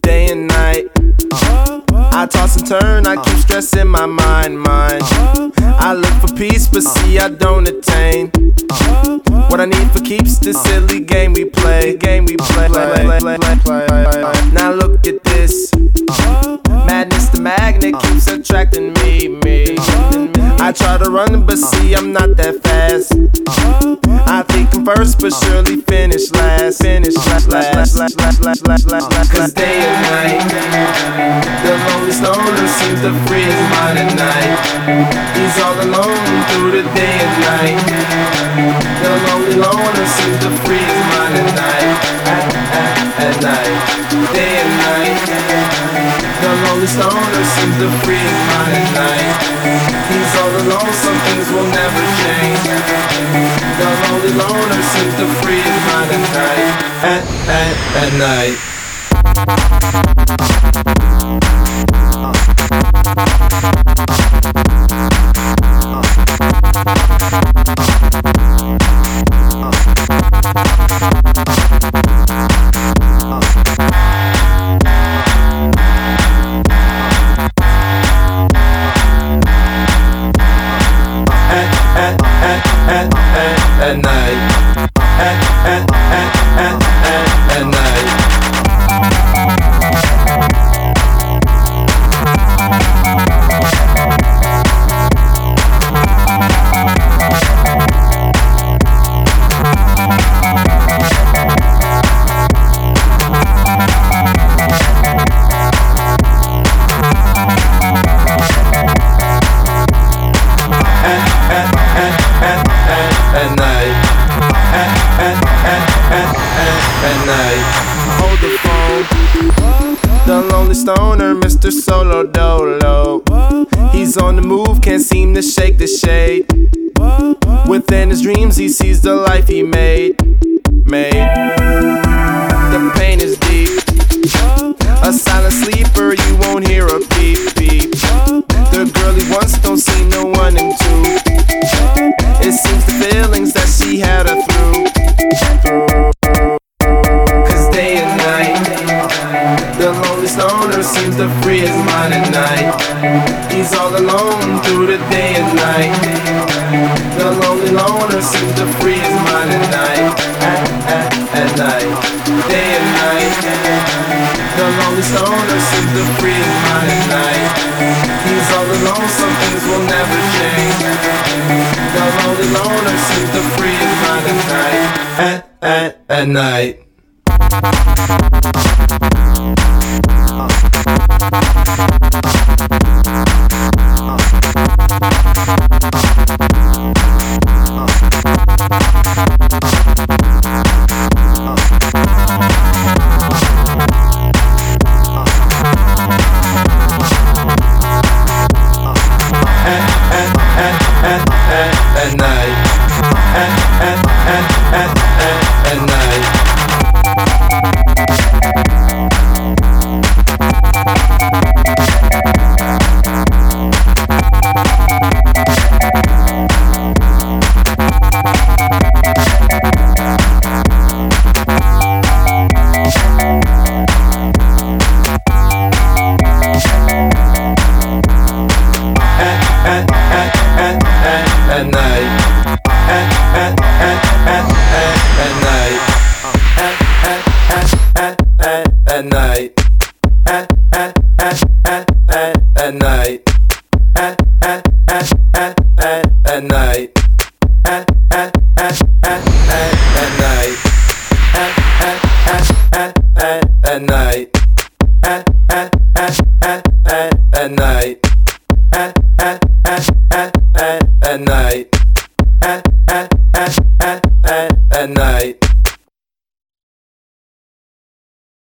day and night. I toss and turn, I keep stressing my mind. I look for peace, but see I don't attain. What I need for keeps this silly game we play. Now look at this. Madness, the magnet keeps attracting me. I try to run, but see I'm not that fast. I think I'm first, but surely finish last. Cause day and night, the lonely stoner seems to free his mind at night. He's all alone through the day and night. The lonely loner seems to free his mind at night. At night, day and night. The lonely stoner seems to free his mind at night. He's all alone, some things will never change. The lonely loner seems to free his mind at night. At night. At night. At night. At night. Hold the phone. The lonely stoner, Mr. Solo Dolo. He's on the move, can't seem to shake the shade. Within his dreams, he sees the life he made. The pain is deep. A silent sleeper, you won't hear a beep beep. The girl he wants don't see no one in two. It seems the feelings that she had her through. Cause day and night, the lonely stoner seems to free his mind at night. He's all alone through the day and night. The lonely loner seems to free his mind at night. At night, day and night. The lonely stoner seems to free his mind at night. He's all alone, some things will never change. The lonely loner seems to free his mind at night. At night. At night. At night. At night. At night. At night. At night. At night. At night. At night.